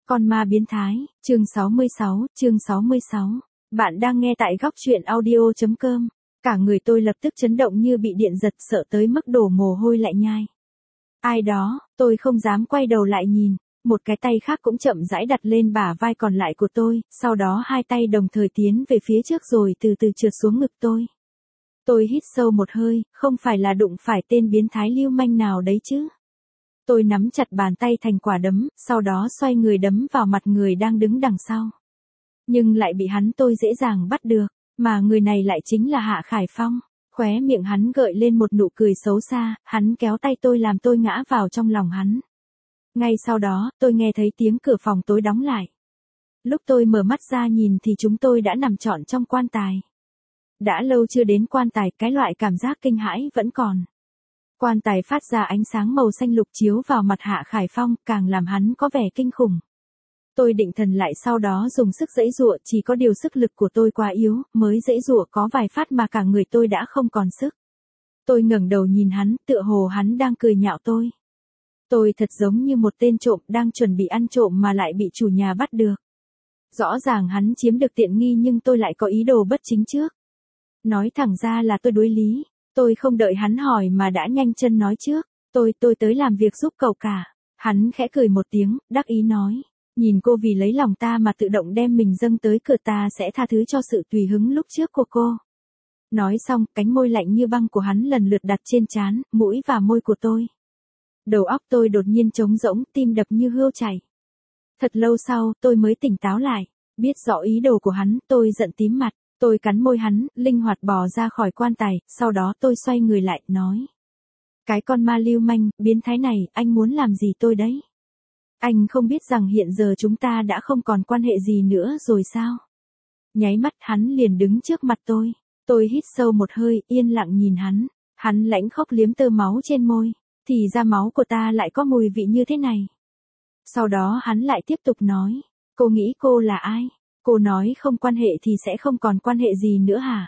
Con ma biến thái, chương 66. Bạn đang nghe tại góc truyện audio.com. Cả người tôi lập tức chấn động như bị điện giật, sợ tới mức đổ mồ hôi lại nhai. Ai đó, tôi không dám quay đầu lại nhìn. Một cái tay khác cũng chậm rãi đặt lên bả vai còn lại của tôi, sau đó hai tay đồng thời tiến về phía trước rồi từ từ trượt xuống ngực tôi. Tôi hít sâu một hơi, không phải là đụng phải tên biến thái lưu manh nào đấy chứ. Tôi nắm chặt bàn tay thành quả đấm, sau đó xoay người đấm vào mặt người đang đứng đằng sau. Nhưng lại bị tôi dễ dàng bắt được, mà người này lại chính là Hạ Khải Phong. Khóe miệng hắn gợi lên một nụ cười xấu xa, hắn kéo tay tôi làm tôi ngã vào trong lòng hắn. Ngay sau đó, tôi nghe thấy tiếng cửa phòng tối đóng lại. Lúc tôi mở mắt ra nhìn thì chúng tôi đã nằm trọn trong quan tài. Đã lâu chưa đến quan tài, cái loại cảm giác kinh hãi vẫn còn. Quan tài phát ra ánh sáng màu xanh lục chiếu vào mặt Hạ Khải Phong, càng làm hắn có vẻ kinh khủng. Tôi định thần lại, sau đó dùng sức giãy giụa, chỉ có điều sức lực của tôi quá yếu, mới giãy giụa có vài phát mà cả người tôi đã không còn sức. Tôi ngẩng đầu nhìn hắn, tựa hồ hắn đang cười nhạo tôi. Tôi thật giống như một tên trộm đang chuẩn bị ăn trộm mà lại bị chủ nhà bắt được. Rõ ràng hắn chiếm được tiện nghi nhưng tôi lại có ý đồ bất chính trước. Nói thẳng ra là tôi đối lý. Tôi không đợi hắn hỏi mà đã nhanh chân nói trước. Tôi tới làm việc giúp cậu cả. Hắn khẽ cười một tiếng, đắc ý nói. Nhìn cô vì lấy lòng ta mà tự động đem mình dâng tới cửa, ta sẽ tha thứ cho sự tùy hứng lúc trước của cô. Nói xong, cánh môi lạnh như băng của hắn lần lượt đặt trên trán, mũi và môi của tôi. Đầu óc tôi đột nhiên trống rỗng, tim đập như hươu chảy. Thật lâu sau, tôi mới tỉnh táo lại. Biết rõ ý đồ của hắn, tôi giận tím mặt. Tôi cắn môi hắn, linh hoạt bò ra khỏi quan tài, sau đó tôi xoay người lại, nói. Cái con ma lưu manh, biến thái này, anh muốn làm gì tôi đấy? Anh không biết rằng hiện giờ chúng ta đã không còn quan hệ gì nữa rồi sao? Nháy mắt hắn liền đứng trước mặt tôi. Tôi hít sâu một hơi, yên lặng nhìn hắn. Hắn lãnh khóc liếm tơ máu trên môi. Thì ra máu của ta lại có mùi vị như thế này. Sau đó hắn lại tiếp tục nói. Cô nghĩ cô là ai? Cô nói không quan hệ thì sẽ không còn quan hệ gì nữa hả?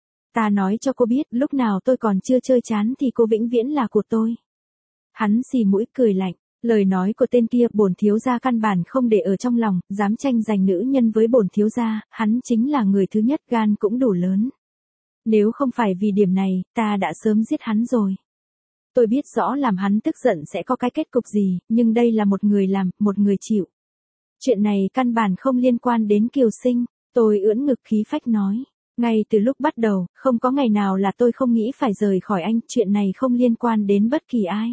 Ta nói cho cô biết, lúc nào tôi còn chưa chơi chán thì cô vĩnh viễn là của tôi. Hắn xì mũi cười lạnh. Lời nói của tên kia, bổn thiếu gia căn bản không để ở trong lòng, dám tranh giành nữ nhân với bổn thiếu gia, hắn chính là người thứ nhất, gan cũng đủ lớn. Nếu không phải vì điểm này, ta đã sớm giết hắn rồi. Tôi biết rõ làm hắn tức giận sẽ có cái kết cục gì, nhưng đây là một người làm, một người chịu. Chuyện này căn bản không liên quan đến Kiều Sinh. Tôi ưỡn ngực khí phách nói. Ngay từ lúc bắt đầu, không có ngày nào là tôi không nghĩ phải rời khỏi anh, chuyện này không liên quan đến bất kỳ ai.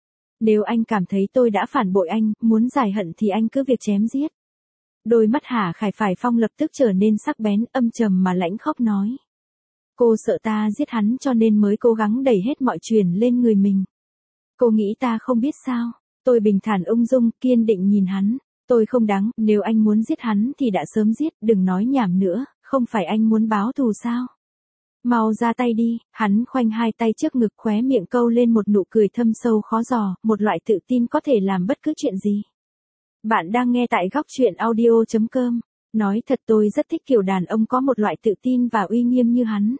Nếu anh cảm thấy tôi đã phản bội anh, muốn giải hận thì anh cứ việc chém giết. Đôi mắt Hạ Khải Phong lập tức trở nên sắc bén, âm trầm mà lãnh khốc nói. Cô sợ ta giết hắn cho nên mới cố gắng đẩy hết mọi chuyện lên người mình. Cô nghĩ ta không biết sao? Tôi bình thản ung dung, kiên định nhìn hắn. Tôi không đáng, nếu anh muốn giết hắn thì đã sớm giết, đừng nói nhảm nữa, không phải anh muốn báo thù sao? Mau ra tay đi. Hắn khoanh hai tay trước ngực, khóe miệng câu lên một nụ cười thâm sâu khó dò, một loại tự tin có thể làm bất cứ chuyện gì. Bạn đang nghe tại góc truyện audio.com. Nói thật, tôi rất thích kiểu đàn ông có một loại tự tin và uy nghiêm như hắn.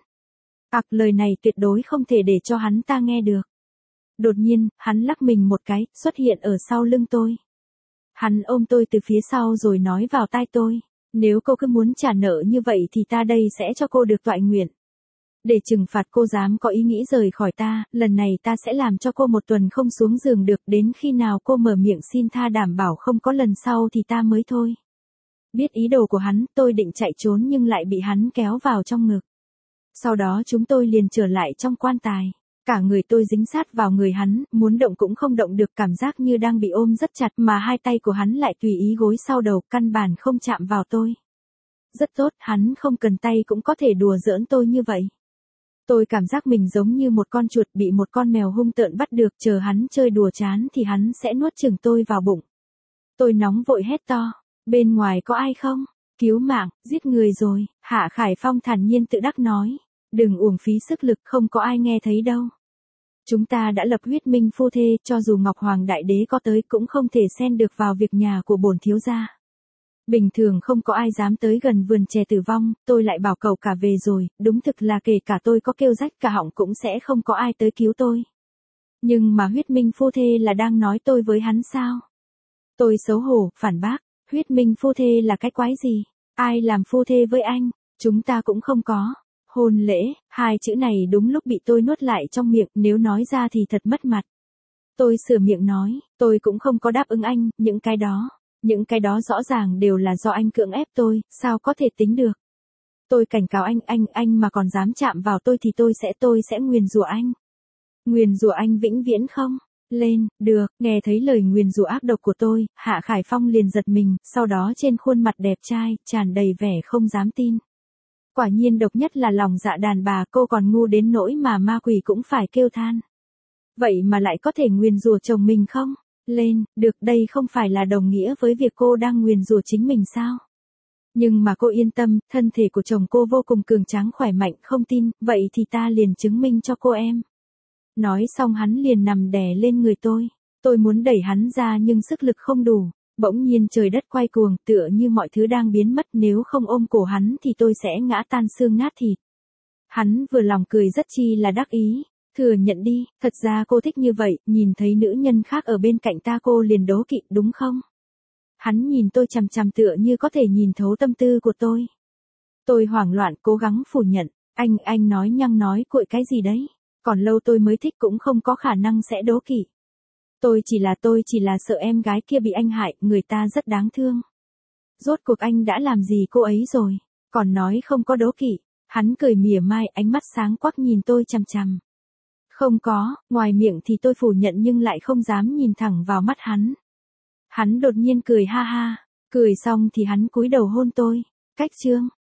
Lời này tuyệt đối không thể để cho hắn ta nghe được. Đột nhiên, hắn lắc mình một cái, xuất hiện ở sau lưng tôi. Hắn ôm tôi từ phía sau rồi nói vào tai tôi. Nếu cô cứ muốn trả nợ như vậy thì ta đây sẽ cho cô được toại nguyện. Để trừng phạt cô dám có ý nghĩ rời khỏi ta, lần này ta sẽ làm cho cô một tuần không xuống giường được, đến khi nào cô mở miệng xin tha đảm bảo không có lần sau thì ta mới thôi. Biết ý đồ của hắn, tôi định chạy trốn nhưng lại bị hắn kéo vào trong ngực. Sau đó chúng tôi liền trở lại trong quan tài. Cả người tôi dính sát vào người hắn, muốn động cũng không động được, cảm giác như đang bị ôm rất chặt mà hai tay của hắn lại tùy ý gối sau đầu, căn bản không chạm vào tôi. Rất tốt, hắn không cần tay cũng có thể đùa giỡn tôi như vậy. Tôi cảm giác mình giống như một con chuột bị một con mèo hung tợn bắt được, chờ hắn chơi đùa chán thì hắn sẽ nuốt chửng tôi vào bụng. Tôi nóng vội hét to, bên ngoài có ai không? Cứu mạng, giết người rồi. Hạ Khải Phong thản nhiên tự đắc nói. Đừng uổng phí sức lực, không có ai nghe thấy đâu. Chúng ta đã lập huyết minh phu thê, cho dù Ngọc Hoàng Đại Đế có tới cũng không thể xen được vào việc nhà của bổn thiếu gia. Bình thường không có ai dám tới gần vườn chè Tử Vong, tôi lại bảo cậu cả về rồi, đúng thực là kể cả tôi có kêu rách cả họng cũng sẽ không có ai tới cứu tôi. Nhưng mà huyết minh phu thê là đang nói tôi với hắn sao? Tôi xấu hổ, phản bác. Huyết minh phu thê là cái quái gì? Ai làm phu thê với anh? Chúng ta cũng không có. Hôn lễ, hai chữ này đúng lúc bị tôi nuốt lại trong miệng, nếu nói ra thì thật mất mặt. Tôi sửa miệng nói, tôi cũng không có đáp ứng anh, những cái đó rõ ràng đều là do anh cưỡng ép tôi, sao có thể tính được. Tôi cảnh cáo anh mà còn dám chạm vào tôi thì tôi sẽ nguyền rủa anh. Nguyền rủa anh vĩnh viễn không? Lên, được, nghe thấy lời nguyền rủa ác độc của tôi, Hạ Khải Phong liền giật mình, sau đó trên khuôn mặt đẹp trai, tràn đầy vẻ không dám tin. Quả nhiên độc nhất là lòng dạ đàn bà, cô còn ngu đến nỗi mà ma quỷ cũng phải kêu than. Vậy mà lại có thể nguyền rủa chồng mình không? Lên, được, đây không phải là đồng nghĩa với việc cô đang nguyền rủa chính mình sao? Nhưng mà cô yên tâm, thân thể của chồng cô vô cùng cường tráng khỏe mạnh, không tin, vậy thì ta liền chứng minh cho cô em. Nói xong hắn liền nằm đè lên người tôi. Tôi muốn đẩy hắn ra nhưng sức lực không đủ. Bỗng nhiên trời đất quay cuồng, tựa như mọi thứ đang biến mất, nếu không ôm cổ hắn thì tôi sẽ ngã tan xương nát thịt. Hắn vừa lòng cười rất chi là đắc ý. Thừa nhận đi, thật ra cô thích như vậy, nhìn thấy nữ nhân khác ở bên cạnh ta cô liền đố kỵ, đúng không? Hắn nhìn tôi chằm chằm tựa như có thể nhìn thấu tâm tư của tôi. Tôi hoảng loạn cố gắng phủ nhận, anh nói nhăng nói cuội cái gì đấy? Còn lâu tôi mới thích cũng không có khả năng sẽ đố kỵ. Tôi chỉ là sợ em gái kia bị anh hại, người ta rất đáng thương. Rốt cuộc anh đã làm gì cô ấy rồi? Còn nói không có đố kỵ. Hắn cười mỉa mai, ánh mắt sáng quắc nhìn tôi chằm chằm. Không có, ngoài miệng thì tôi phủ nhận nhưng lại không dám nhìn thẳng vào mắt hắn. Hắn đột nhiên cười ha ha, cười xong thì hắn cúi đầu hôn tôi. Cách chương